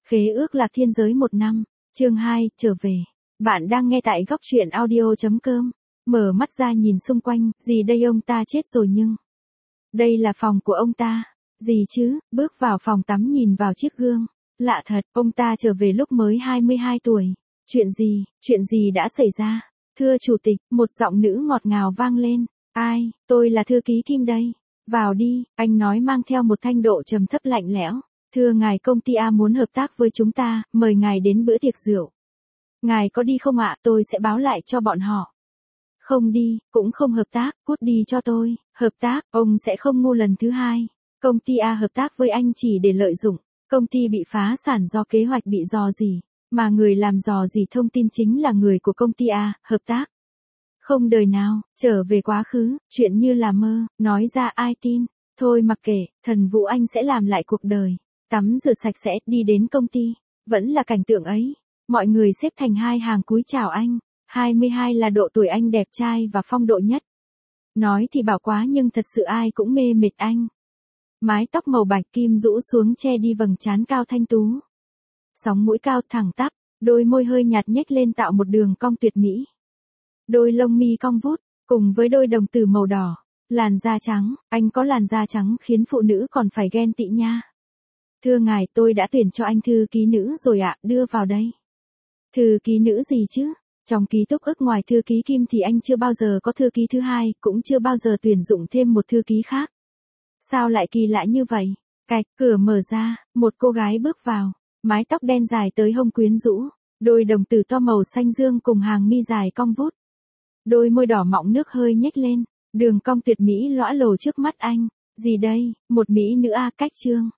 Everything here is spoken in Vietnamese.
Khế ước lạc thiên giới 1 năm, chương 2, trở về. Bạn đang nghe tại góc truyện audio.com. Mở mắt ra nhìn xung quanh, gì đây ông ta chết rồi nhưng. Đây là phòng của ông ta. Gì chứ, bước vào phòng tắm nhìn vào chiếc gương. Lạ thật, ông ta trở về lúc mới 22 tuổi. Chuyện gì đã xảy ra? Thưa chủ tịch, một giọng nữ ngọt ngào vang lên. Ai, tôi là thư ký Kim đây. Vào đi, anh nói mang theo một thanh độ trầm thấp lạnh lẽo. Thưa ngài, công ty A muốn hợp tác với chúng ta, mời ngài đến bữa tiệc rượu. Ngài có đi không ạ? Tôi sẽ báo lại cho bọn họ. Không đi, cũng không hợp tác, cút đi cho tôi. Hợp tác, ông sẽ không ngu lần thứ hai. Công ty A hợp tác với anh chỉ để lợi dụng. Công ty bị phá sản do kế hoạch bị rò rỉ, mà người làm rò rỉ thông tin chính là người của công ty A, hợp tác. Không đời nào, trở về quá khứ, chuyện như là mơ, nói ra ai tin. Thôi mặc kệ, thần Vũ Anh sẽ làm lại cuộc đời. Tắm rửa sạch sẽ, đi đến công ty. Vẫn là cảnh tượng ấy. Mọi người xếp thành hai hàng cúi chào anh. 22 là độ tuổi anh đẹp trai và phong độ nhất. Nói thì bảo quá nhưng thật sự ai cũng mê mệt anh. Mái tóc màu bạch kim rũ xuống che đi vầng trán cao thanh tú. Sóng mũi cao thẳng tắp, đôi môi hơi nhạt nhếch lên tạo một đường cong tuyệt mỹ. Đôi lông mi cong vút, cùng với đôi đồng tử màu đỏ. Làn da trắng, anh có làn da trắng khiến phụ nữ còn phải ghen tị nha. Thưa ngài, tôi đã tuyển cho anh thư ký nữ rồi ạ, đưa vào đây. Thư ký nữ gì chứ? Trong ký túc ức ngoài thư ký Kim thì anh chưa bao giờ có thư ký thứ hai, cũng chưa bao giờ tuyển dụng thêm một thư ký khác. Sao lại kỳ lạ như vậy? Cạch, cửa mở ra, một cô gái bước vào, mái tóc đen dài tới hông quyến rũ, đôi đồng tử to màu xanh dương cùng hàng mi dài cong vút. Đôi môi đỏ mọng nước hơi nhếch lên, đường cong tuyệt mỹ lõa lồ trước mắt anh. Gì đây, một mỹ nữ A cách trương.